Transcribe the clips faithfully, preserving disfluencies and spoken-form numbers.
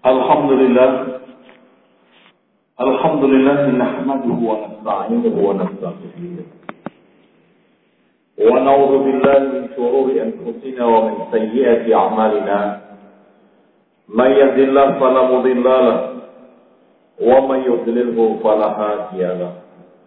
Alhamdulillah Alhamdulillah nahmaduhu wa nasta'inuhu wa nastaghfiruh wa na'udzu billahi min shururi anfusina wa min sayyiati a'malina may yahdihillahu fala mudilla lahu wa may yudlilhu fala hadiya lahu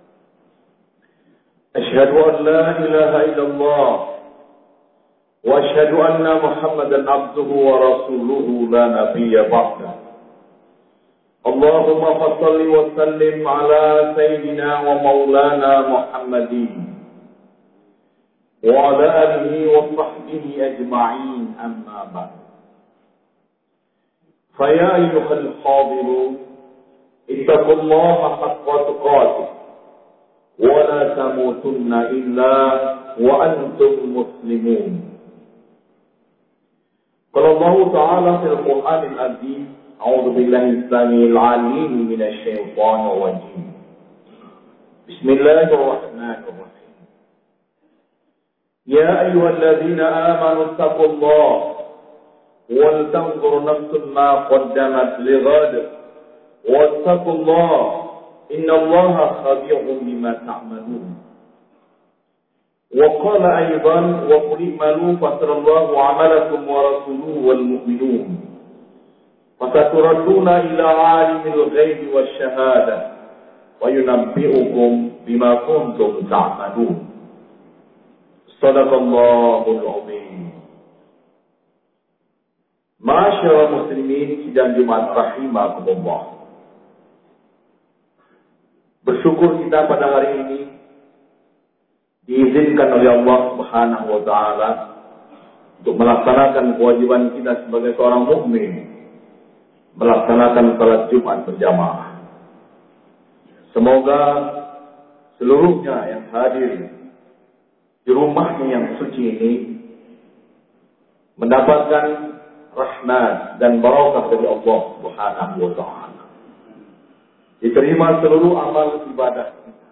Ashhadu an la ilaha illallah wa ashhadu anna Muhammadan abduhu wa rasuluhu la nabiyya ba'da Allahumma fassalli wa sallim ala sayyidina wa maulana Muhammadin wa ala alihi wa sahbihi ajma'in amma ba'd fa ya ayyuhal hadirun ittaqullaha haqqa tuqatih wa la tamutunna illa wa antum muslimun qala Allah ta'ala fil Qur'anil azim أعوذ بالله السميع العليم من الشيطان الرجيم بسم الله الرحمن الرحيم يا أيها الذين آمنوا اتقوا الله ولتنظر نفس ما قدمت لغد واتقوا الله إن الله خبير بما تعملون وقال أيضا وقل اعملوا فسيرى الله عملكم ورسوله والمؤمنون فستردون إلى عالم الغيب والشهادة وينبئكم بما كنتم تعملون صدق الله العظيم Ma'asyiral muslimin sidang Jumat rahimakumullah. Bersyukur kita pada hari ini diizinkan oleh Allah Subhanahu wa taala untuk melaksanakan kewajiban kita sebagai seorang mukmin, melaksanakan salat Jumat berjamaah. Semoga seluruhnya yang hadir di rumahnya yang suci ini mendapatkan rahmat dan barakah dari Allah Subhanahu wa taala. Diterima seluruh amal ibadah kita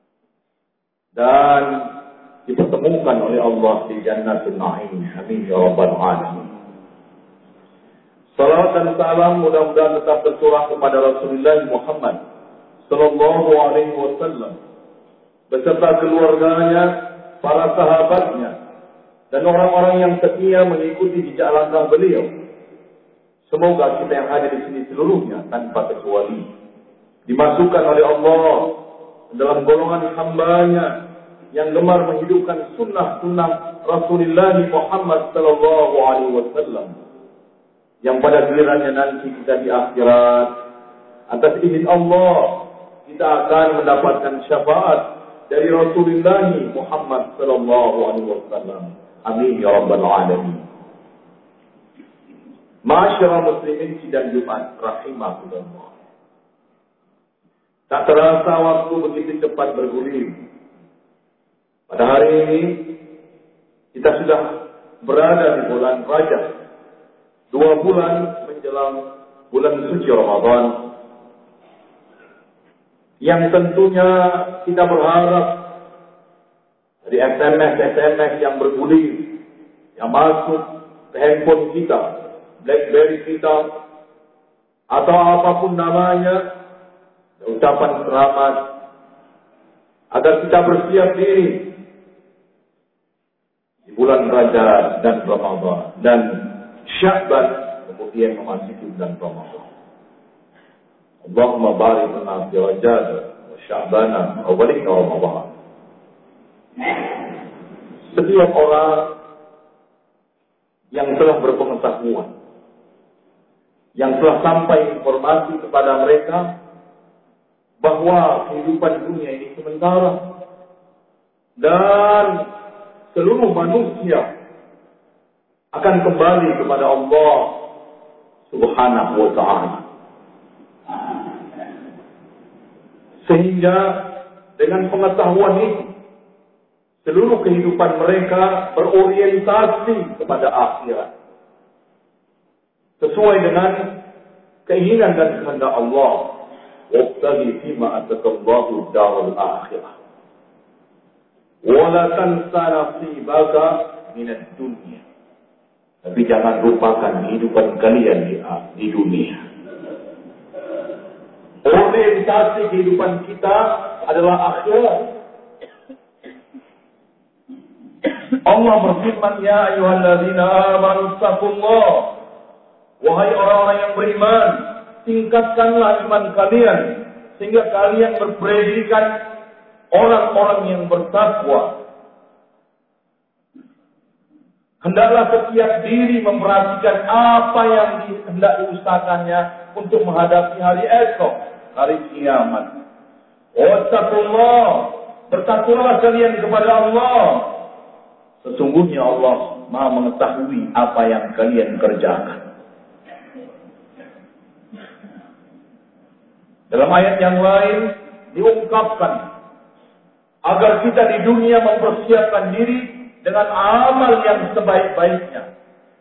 dan dipertemukan oleh Allah di Jannatul Na'im. Amin ya rabbal alamin. Salawat dan salam mudah-mudahan tetap tercurah kepada Rasulullah Muhammad sallallahu alaihi wasallam beserta keluarganya, para sahabatnya, dan orang-orang yang setia mengikuti jejak langkah beliau. Semoga kita yang hadir di sini seluruhnya tanpa kecuali dimasukkan oleh Allah dalam golongan hamba-Nya yang gemar menghidupkan sunnah-sunnah Rasulullah Muhammad sallallahu alaihi wasallam, yang pada gilirannya nanti kita di akhirat atas izin Allah kita akan mendapatkan syafaat dari Rasulullah Muhammad sallallahu alaihi wasallam. Amin ya rabbal alamin. Ma'asyiral muslimin sidang Jumat rahimakumullah. Tak terasa waktu begitu cepat bergulir. Pada hari ini kita sudah berada di bulan Rajab, dua bulan menjelang bulan suci Ramadan, yang tentunya kita berharap dari S M S-S M S yang bergulir, yang masuk ke handphone kita, BlackBerry kita, atau apapun namanya, ucapan selamat, agar kita bersiap diri di bulan Rajab dan Ramadan dan Sya'ban, kemudian memasuki bulan Ramadan. Allahumma barik lana fi Rajab wa Sya'bana wa barik Ramadan. Setiap orang yang telah berpengetahuan, yang telah sampai informasi kepada mereka bahwa kehidupan dunia ini sementara dan seluruh manusia akan kembali kepada Allah Subhanahu wa ta'ala. Sehingga dengan pengetahuan ini seluruh kehidupan mereka berorientasi kepada akhirat, sesuai dengan keinginan dan kehendak Allah. Wabtaghi fima atakallahu darul akhirah wa la tansa nasibaka minad dunya. Tapi jangan lupakan kehidupan kalian di, di dunia. orientasi kehidupan kita adalah akhirat. Allah berfirman, ya ayyuhalladzina amanu taqullah. Wahai orang-orang yang beriman, tingkatkanlah iman kalian sehingga kalian berpredikat orang-orang yang bertakwa. Hendaklah setiap diri memperhatikan apa yang hendak diusahakannya untuk menghadapi hari esok, hari kiamat. Wattaqullah, bertakwalah kalian kepada Allah. Sesungguhnya Allah Maha mengetahui apa yang kalian kerjakan. Dalam ayat yang lain diungkapkan agar kita di dunia mempersiapkan diri dengan amal yang sebaik-baiknya.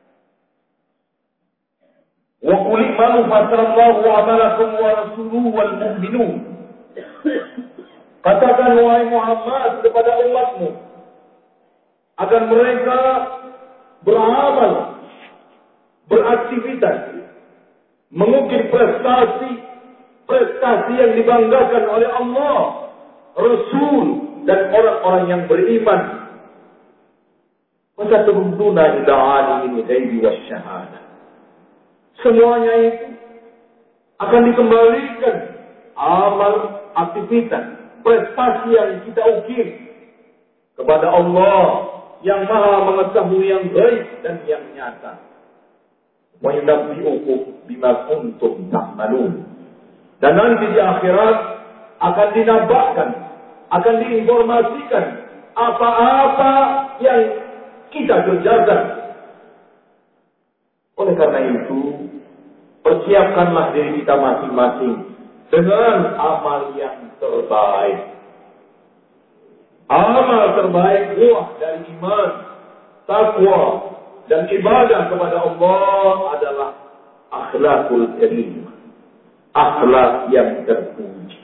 Wa qul i'malu fatarallahu 'amalakum wa rasuluhu wal mu'minun. Katakan wahai Muhammad kepada umatmu agar mereka beramal, beraktivitas, mengukir prestasi, prestasi yang dibanggakan oleh Allah, Rasul dan orang-orang yang beriman. Maka turunduna ila alimil ghaibi wasyahadah. Semuanya itu akan dikembalikan amal, aktivitas, prestasi yang kita ukir kepada Allah yang Maha mengetahui yang gaib dan yang nyata. Wa yunabbi'ukum bima kuntum ta'malun. Dan nanti di akhirat akan dinampakkan, akan diinformasikan apa-apa yang kita kerjakan. Oleh karena itu, persiapkanlah diri kita masing-masing dengan amal yang terbaik. Amal terbaik buah dari iman, takwa, dan ibadah kepada Allah adalah akhlakul karimah, akhlak yang terpuji.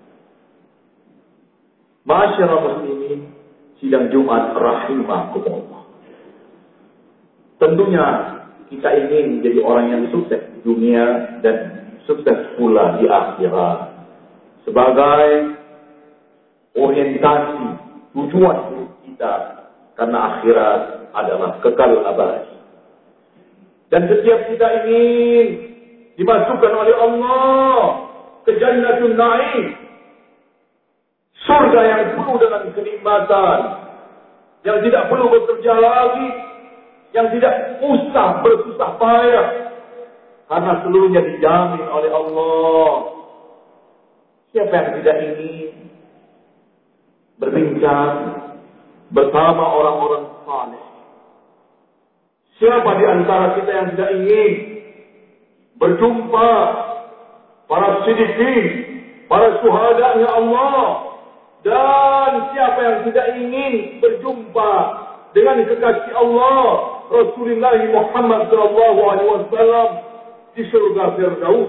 Ma'asyiral muslimin, sidang Jumat rahimakumullah. Tentunya kita ingin menjadi orang yang sukses di dunia dan sukses pula di akhirat. Sebagai orientasi tujuan hidup kita, karena akhirat adalah kekal abadi. Dan setiap kita ingin dimasukkan oleh Allah ke Jannatul Na'im, surga yang penuh dengan kenikmatan, yang tidak perlu bekerja lagi, yang tidak usah bersusah payah, karena seluruhnya dijamin oleh Allah. Siapa yang tidak ingin berbincang bersama orang-orang saleh? Siapa di antara kita yang tidak ingin berjumpa para siddiqin, para syuhada-Nya Allah? Dan siapa yang tidak ingin berjumpa dengan kekasih Allah, Rasulullah Muhammad sallallahu alaihi wasallam di surga Firdaus?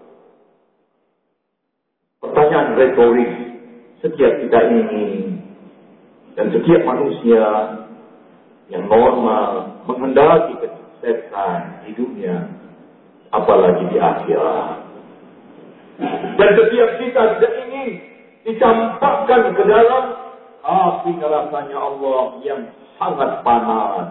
Pertanyaan retoris setiap kita ingin, dan setiap manusia yang normal menghendaki kesuksesan di dunia, apalagi di akhirat. Dan setiap kita tidak ingin dicampakkan ke dalam api neraka-Nya Allah yang sangat panas.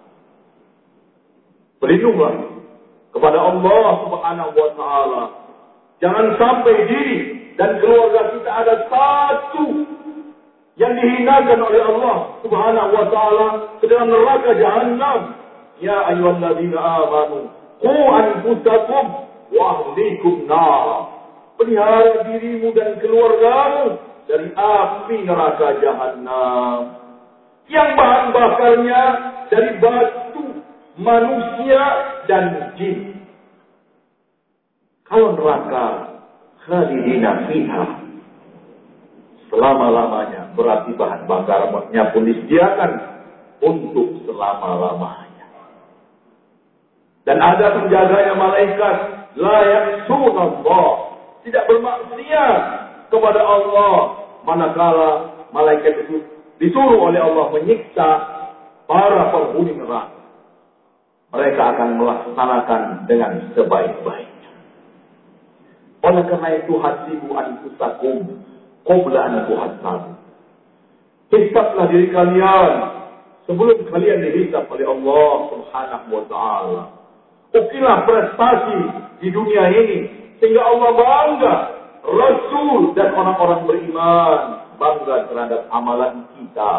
Berlindunglah kepada Allah Subhanahu wa taala. Jangan sampai diri dan keluarga kita ada satu yang dihinakan oleh Allah Subhanahu wa taala ke dalam neraka Jahannam. Ya ayyuhalladzina amanu qu anfusakum wa ahlikum nar. Pelihara dirimu dan keluargamu dari api neraka Jahannam yang bahan bakarnya dari batu, manusia dan jin. Kalau neraka khalidina fiha, selama-lamanya, berarti bahan bakarnya pun disediakan untuk selama-lamanya. Dan ada penjaganya malaikat, la ya'sunallah, tidak bermaksiat kepada Allah, manakala malaikat itu disuruh oleh Allah menyiksa para penghuni neraka. Mereka akan melaksanakan dengan sebaik-baiknya. Oleh karena itu hasibu anfusakum qabla an tuhasabu. Hisablah diri kalian sebelum kalian dihisab oleh Allah Subhanahu wa taala. Ukilah prestasi di dunia ini sehingga Allah bangga, Rasul dan orang-orang beriman bangga terhadap amalan kita.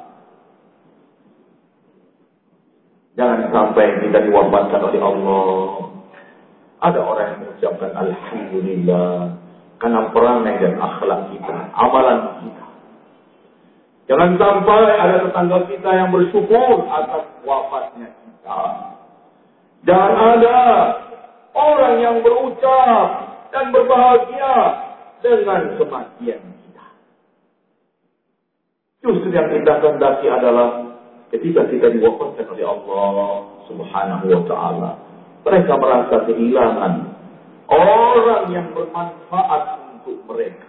Jangan sampai kita diwafatkan oleh Allah. Ada orang yang mengucapkan Alhamdulillah karena perangai dan akhlak kita, amalan kita. Jangan sampai ada tetangga kita yang bersyukur atas wafatnya kita. Jangan ada orang yang berucap dan berbahagia dengan kematian kita. Justru yang kita kehendaki adalah ketika kita diwafatkan oleh Allah Subhanahu wa taala, mereka merasa kehilangan orang yang bermanfaat untuk mereka.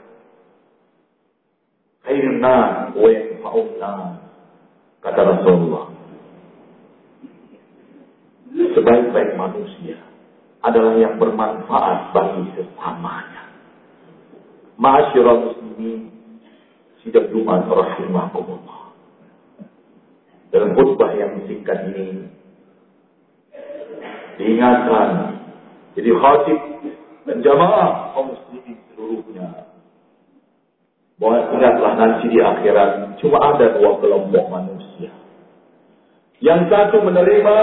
Khairun nas wa yanfa'un nas, kata Rasulullah. Sebaik-baik manusia adalah yang bermanfaat bagi sesamanya. Ma'asyiral muslimin, sidang Jumat rahimakumullah. Dalam khutbah yang singkat ini diingatkan jadi khatib dan jamaah kaum muslimin seluruhnya bahwa ingatlah nanti di akhirat cuma ada dua kelompok manusia. Yang satu menerima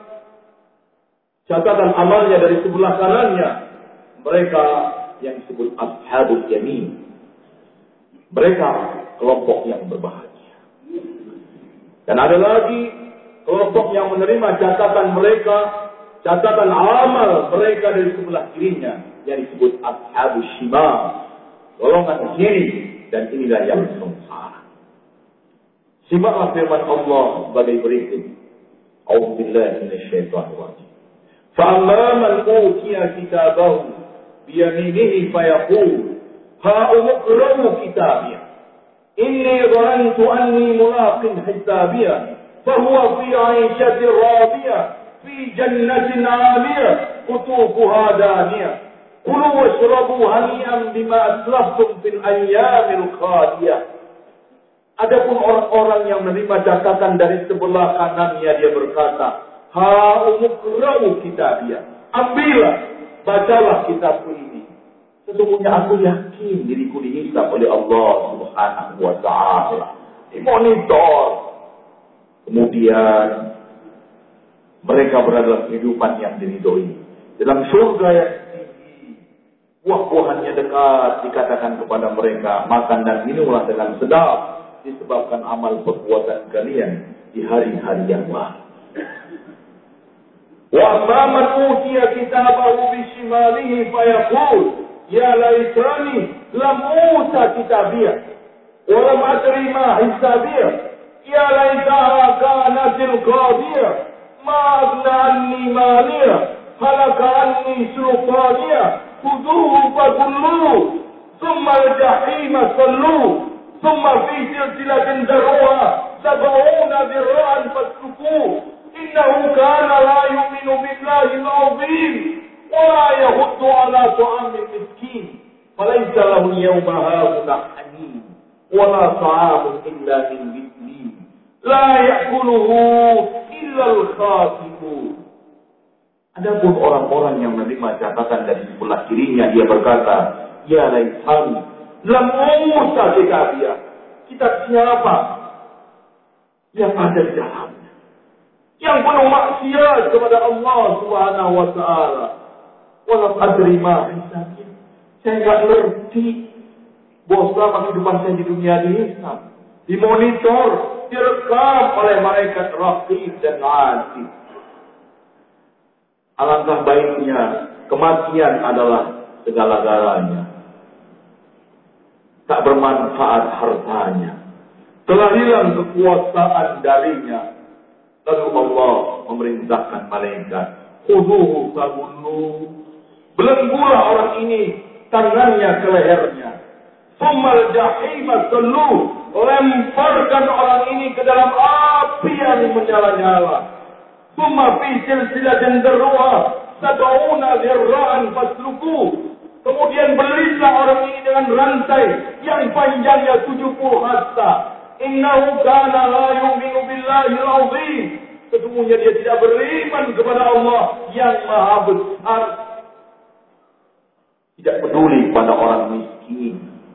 catatan amalnya dari sebelah kanannya, mereka yang disebut ashabul yamin. Mereka kelompok yang berbahagia. Dan ada lagi kelompok yang menerima catatan mereka, catatan amal mereka dari sebelah kirinya, yang disebut ashabul shimal, golongan kiri. Dan inilah yang sengsara. Simaklah firman Allah sebagai berikut. A'udzubillahi minasyaitonir rajim. فَأَمَّا مَنْ أُوتِيَ كِتَابَهُ بِيَمِينِهِ فَيَقُولُ هَاؤُمُ اقْرَءُوا كِتَابِيَهْ إِنِّي ظَنَنتُ أَنِّي مُلَاقٍ حِسَابِيَهْ فَهُوَ فِي عِيشَةٍ رَاضِيَةٍ فِي جَنَّةٍ عَالِيَةٍ قُطُوفُهَا دَانِيَةٌ كُلُوا وَاشْرَبُوا هَنِيئًا بِمَا أَسْلَفْتُمْ فِي الْأَيَّامِ الْخَالِيَةِ. Adapun orang-orang yang menerima catatan dari sebelah kanannya, dia berkata, Ha'umukra'u kitabiyah. Ambillah, bacalah kitabku ini. Sesungguhnya aku yakin diriku dihisab oleh Allah Subhanahu wa ta'ala. Dimonitor. Kemudian mereka berada dalam kehidupan yang diridhoi. Dalam surga yang tinggi, buah-buahannya dekat, dikatakan kepada mereka, makan dan minumlah dengan sedap, disebabkan amal perbuatan kalian di hari-hari yang lalu. وَأَمَّا مَنْ أُوتِيَ كِتَابَهُ بِشِمَالِهِ فَيَقُولُ يَا لَيْتَنِي لَمْ أُوتَ كِتَابِيَهْ وَلَمْ أَدْرِ مَا حِسَابِيَهْ يَا لَيْتَهَا كَانَتِ الْقَاضِيَةَ مَا أَغْنَىٰ عَنِّي مَالِيَهْ هَلَكَ عَنِّي سُلْطَانِيَهْ خُذُوهُ فَغُلُّوهُ ثُمَّ الْجَحِيمَ صَلُّوهُ ثُمَّ فِي سِلْسِلَةٍ ذَرْعُهَا سَبْعُونَ ذِرَاعًا فَاسْلُكُوهُ إِنَّهُ كَانَ لَا يُؤْمِنُ بِاللَّهِ الْعَظِيمِ وَلَا يَحُضُّ عَلَىٰ طَعَامِ الْمِسْكِينِ فَلَيْسَ لَهُ الْيَوْمَ هَاهُنَا حَمِيمٌ وَلَا طَعَامٌ إِلَّا مِنْ غِسْلِينٍ لَا يَأْكُلُهُ إِلَّا الْخَاطِئُونَ. Adapun orang-orang yang menerima catatan dari sebelah kirinya, dia berkata, Ya laitani lam uta kitabiyah. Kitab siapa yang ada di dalam yang penuh maksiat kepada Allah Subhanahu wa taala. Walam adri ma hisabih. Saya enggak ngerti bahwa selama kehidupan saya di dunia dihisab, dimonitor, direkam oleh malaikat raqib dan atid. Alangkah baiknya kematian adalah segala-galanya. Tak bermanfaat hartanya. Telah hilang kekuasaan darinya. Lalu Allah memerintahkan malaikat, Khuduhu fagullu. Belenggulah orang ini tangannya ke lehernya. Tsummal jahima sallu. Lemparkan orang ini ke dalam api yang menyala-nyala. Tsumma fi silsilatin darruha sab'una dhirra'an fasluku. Kemudian belilah orang ini dengan rantai yang panjangnya tujuh puluh hasta. Innahu kana la yu'minu billahi al-'azim. Sesungguhnya dia tidak beriman kepada Allah yang maha besar. Tidak peduli pada orang miskin.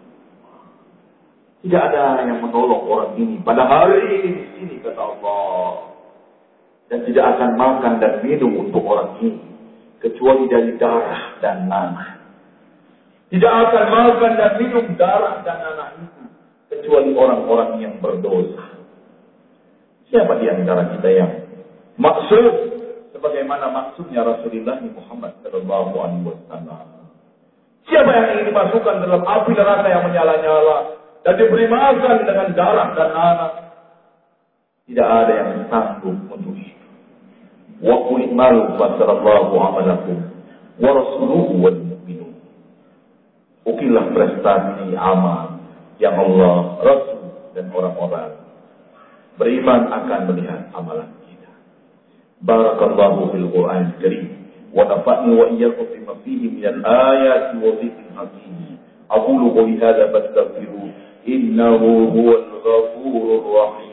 Tidak ada yang menolong orang ini pada hari ini, ini kata Allah. Dan tidak akan makan dan minum untuk orang ini kecuali dari darah dan nanah. Tidak akan makan dan minum darah dan nanah itu kecuali orang-orang yang berdosa. Siapa di antara kita yang maksud sebagaimana maksudnya Rasulullah Muhammad sallallahu alaihi wasallam? Siapa yang ingin dimasukkan dalam api neraka yang menyala-nyala dan diberi makan dengan darah dan nanah? Tidak ada yang sanggup untuk itu. Wa qul i'malu fa sarallahu 'amalakum wa rasuluhu wal mu'minun. Ukilah prestasi amal yang Allah, Rasul dan orang-orang beriman akan melihat amalan kita. Barakallahu fil Qur'anil Karim wa nafa'ni wa iyyakum bima fihi minal ayati wa dhikril hakim. Aqulu qawli hadza fastaghfiru innahu huwal ghafurur rahim.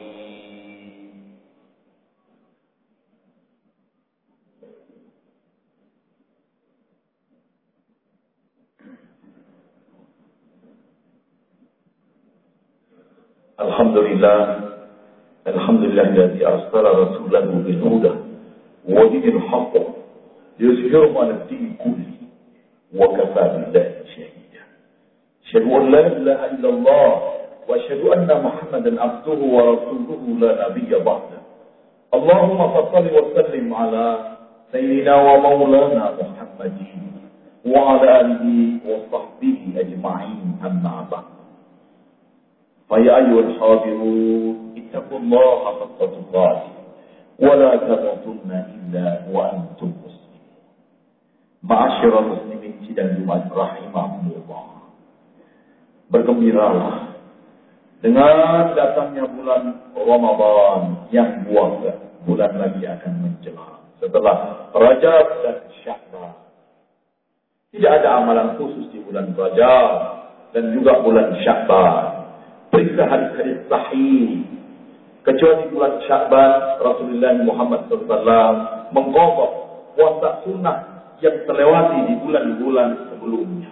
Alhamdulillah, Alhamdulillah alladzi arsala rasulahu bil huda wa dinil haqq liyuzhirahu 'ala ad-din kullihi wa kafaa billahi shahida. Asyhadu an la ilaha illallah wa asyhadu anna Muhammadan 'abduhu wa rasuluhu la nabiyya ba'da. Allahumma shalli wa sallim 'ala sayyidina wa maulana Muhammadin wa 'ala alihi wa sahbihi ajma'in, amma ba'd. فيا أيها الحاضرون اتقوا الله حق تقاته ولا تموتن إلا وأنتم مسلمون. معاشر muslimin sidang Jumat rahimahumullah. Bergembiralah dengan datangnya bulan Ramadan yang dua bulan lagi akan menjelang setelah Rajab dan Sya'ban. Tidak ada amalan khusus di bulan Rajab dan juga bulan Sya'ban. Periksa hadis-hadis sahih. Kecuali bulan Sya'ban, Rasulullah Muhammad shallallahu alaihi wasallam mengqadha puasa sunnah yang terlewati di bulan-bulan sebelumnya.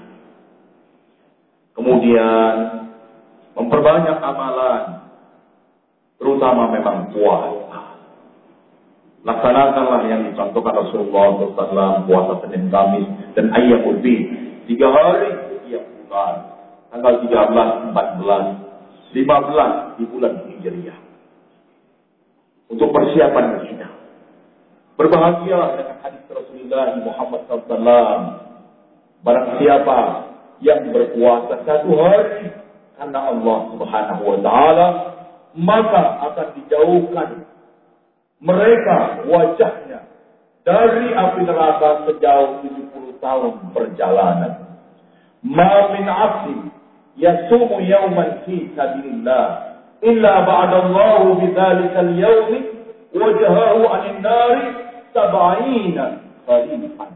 Kemudian memperbanyak amalan, terutama memang puasa. Laksanakanlah yang dicontohkan Rasulullah shallallahu alaihi wasallam, puasa Senin, Kamis, dan Ayyamul Bid. Tiga hari setiap bulan. Tanggal tiga belas, empat belas, lima belas di bulan Hijriah. Untuk persiapan kita. Berbahagialah dengan hadis Rasulullah Muhammad shallallahu alaihi wasallam. Barang siapa yang berpuasa satu hari karena Allah Subhanahu wa taala, maka akan dijauhkan mereka wajahnya dari api neraka sejauh tujuh puluh tahun perjalanan. Ma min 'abdin yasumu yawman fi sabilillah illa ba'dallahu bidzalika al-yawm wajhahu 'anil nar sab'ina khalifan.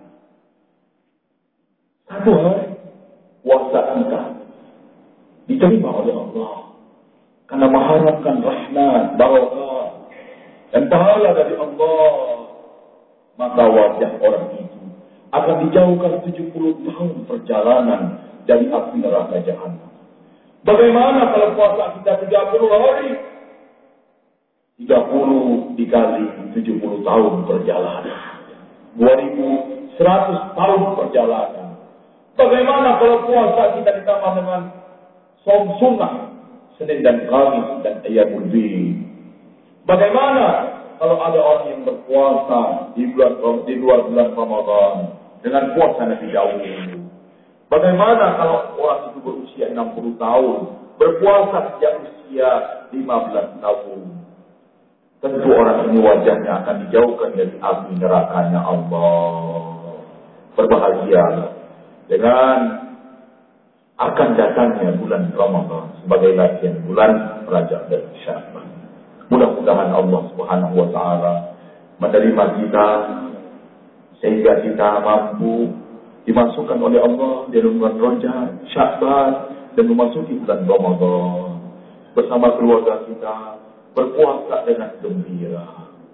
Satu hari puasa kita diterima oleh Allah karena mengharapkan rahmat, barakah dan pahala dari Allah, maka wajah orang itu akan dijauhkan tujuh puluh tahun perjalanan dari api neraka jahanam. Bagaimana kalau puasa kita tiga puluh hari? tiga puluh dikali tujuh puluh tahun perjalanan. dua ribu seratus tahun perjalanan. Bagaimana kalau puasa kita ditambah dengan som sunnah Senin dan Kamis dan Ayyamul Bid? Bagaimana kalau ada orang yang berpuasa di bulan di luar bulan Ramadan dengan puasa Nabi Daud? Bagaimana kalau orang itu berusia enam puluh tahun berpuasa sejak usia lima belas tahun? Tentu orang ini wajahnya akan dijauhkan dari api nerakanya Allah. Berbahagia dengan akan datangnya bulan Ramadan sebagai latihan bulan Rajab dan Sya'ban. Mudah-mudahan Allah Subhanahu wa taala menerima kita sehingga kita mampu dimasukkan oleh Allah di bulan Rajab, Sya'ban, dan memasuki bulan Ramadan. Bersama keluarga kita berpuasa dengan gembira.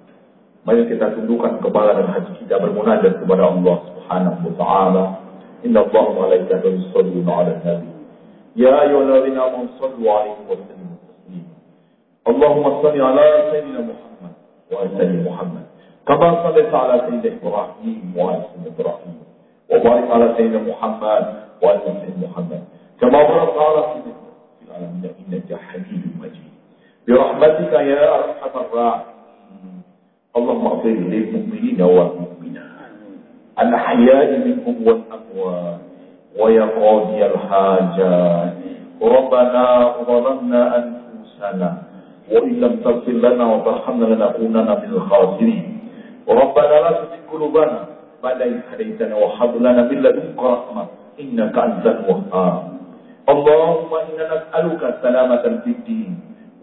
Mari kita tundukkan kepala dan hati kita bermunajat kepada Allah Subhanahu wa taala. Inna Allaha wa malaikatahu yusholluna 'alan nabi. Ya ayyuhalladzina amanu shallu 'alaihi wa sallimu taslima. Allahumma shalli 'ala sayyidina Muhammad wa 'ala sayyidina Muhammad. Kama shallaita 'ala sayyidina Ibrahim wa 'ala sayyidina Ibrahim. Wa barik 'ala sayyidina Muhammad wa 'ala sayyidina Muhammad. Kama barakta 'ala sayyidina fil 'alamin innaka Hamidum Majid. Bi rahmatika ya arhamar rahimin. Allahumma ighfir lil mu'minina wal mu'minat. Al-ahya'i minhum wal amwat. Wa ya qadiyal hajat. Rabbana zalamna anfusana wa in lam taghfir lana wa tarhamna lanakunanna minal khasirin. Rabbana la tuzigh qulubana ba'da idh hadaytana wa hab lana min ladunka rahmah innaka antal wahhab. Allahumma inna nas'aluka salamatan fid din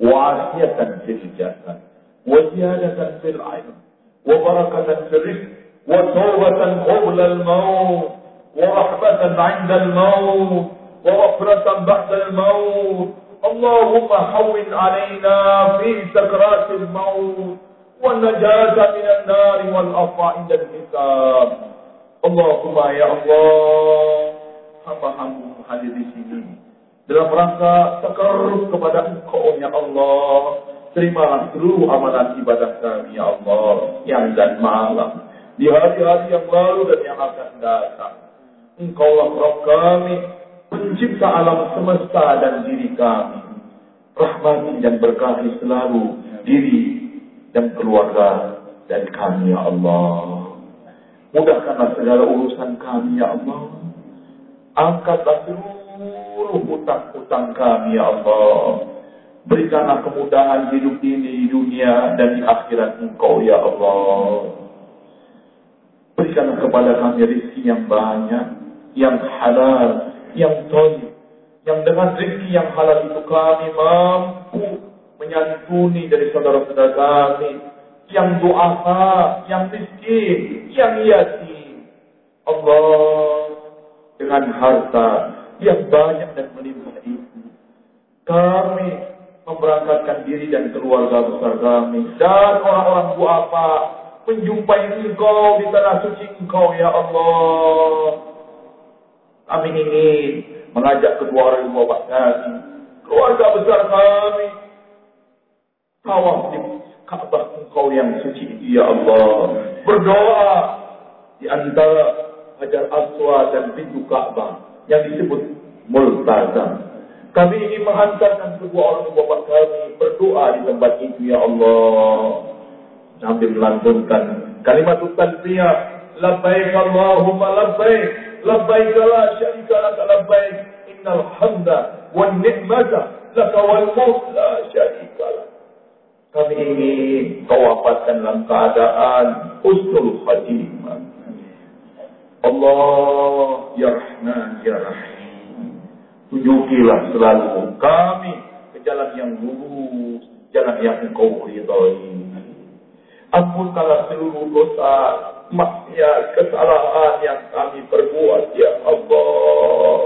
wa 'afiyatan fil jasad wa ziyadatan fil 'ilm wa barakatan fil rizq wa tawbatan qabla al-maut wa rahmatan 'inda al-maut wa ghafratan ba'da al-maut. Allahumma hawwin 'alaina fi sakaratil maut wa najata minan nar wal 'afwa 'inda al-hisab. Allahumma ya Allah, hamba-hamba hadir di sini dalam rangka takarruf kepada Engkau ya Allah. Terimalah seluruh amalan ibadah kami ya Allah, siang dan malam, di hari-hari yang lalu dan yang akan datang. Engkaulah Rabb kami, pencipta alam semesta dan diri kami. Rahmati dan berkahi selalu diri dan keluarga dari kami ya Allah. Mudahkanlah segala urusan kami ya Allah. Angkatlah seluruh hutang-hutang kami ya Allah. Berikanlah kemudahan hidup ini di dunia dan di akhirat Engkau ya Allah. Berikanlah kepada kami rezeki yang banyak, yang halal, yang thayyib, yang dengan rezeki yang halal itu kami mampu menyantuni dari saudara-saudara kami yang du'afa, yang miskin, yang yatim. Allah, dengan harta yang banyak dan melimpah itu, kami memberangkatkan diri dan keluarga besar kami dan orang-orang du'afa menjumpai Engkau di tanah suci Engkau ya Allah. Kami ingin mengajak kedua orang bapak kami, keluarga besar kami, tawaf di Ka'bah Engkau yang suci itu ya Allah. Berdoa di antara Hajar Aswad dan pintu Ka'bah yang disebut Multazam. Kami ingin menghantarkan kedua orang bapak kami berdoa di tempat itu ya Allah, sambil melantunkan kalimat talbiyah, labbaik Allahumma labbaik, labbaik la syarika lak labbaik, innal hamda wan ni'mata laka wal mulk la syarika lak. Kami ingin Kau wafatkan dalam keadaan husnul khatimah. Allah ya Rahman ya Rahim, tunjukilah selalu kami ke jalan yang lurus, jalan yang Engkau ridhai. Ampunkanlah seluruh dosa, maksiat, kesalahan yang kami perbuat ya Allah.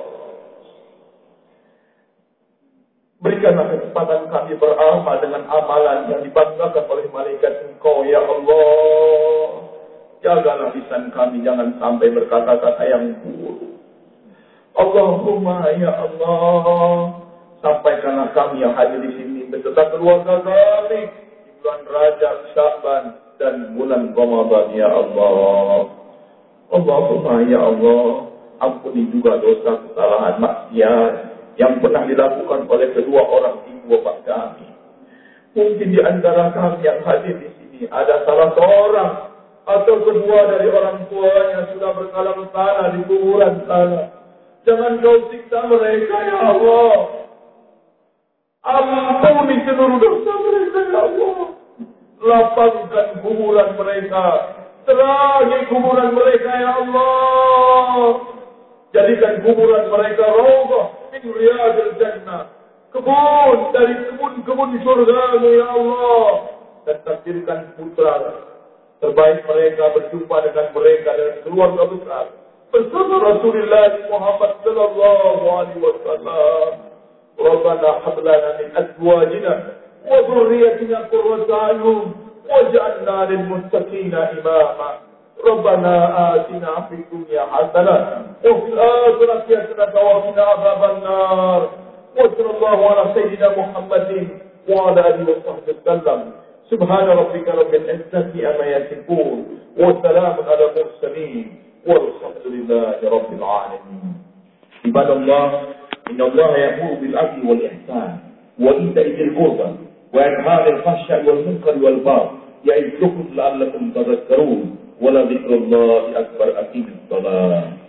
Berikanlah kesempatan kami beramal dengan amalan yang dibanggakan oleh malaikat Engkau ya Allah. Jagalah lisan kami jangan sampai berkata-kata yang buruk. Allahumma ya Allah, sampaikanlah kami yang hadir di sini beserta keluarga kami di bulan Rajab, Sya'ban dan bulan Ramadan ya Allah. Allahumma ya Allah, ampuni juga dosa, kesalahan, maksiat yang pernah dilakukan oleh kedua orang ibu bapak kami. Mungkin di antara kami yang hadir di sini ada salah seorang atau kedua dari orang tuanya sudah berkalam tanah di kuburan tanah. Jangan Kau siksa mereka ya Allah. Ampuni seluruh dosa mereka ya Allah. Lapangkan kuburan mereka, terangi kuburan mereka ya Allah. Jadikan kuburan mereka raudhah min riyadil jannah, kebun dari kebun-kebun surga-Mu ya Allah. Dan takdirkan putra terbaik mereka berjumpa dengan mereka dan keluarga besar بسنة رسول الله محمد صلى الله عليه وسلم. ربنا هب لنا من أزواجنا وذريتنا قرة أعين واجعلنا للمتقين إماما. ربنا آتنا في الدنيا حسنة وفي الآخرة حسنة وقنا عذاب النار. وصلى الله على سيدنا محمد وعلى آله وصحبه وسلم. سبحان ربك رب العزة عما يصفون وسلام على المرسلين والحمد لله رب العالمين. عباد الله، إن الله يأمر بالعدل والإحسان وإيتاء ذي القربى وينهى عن الفحشاء والمنكر والبغي يعظكم لعلكم تذكرون. ولذكر الله أكبر. أقيموا الصلاة.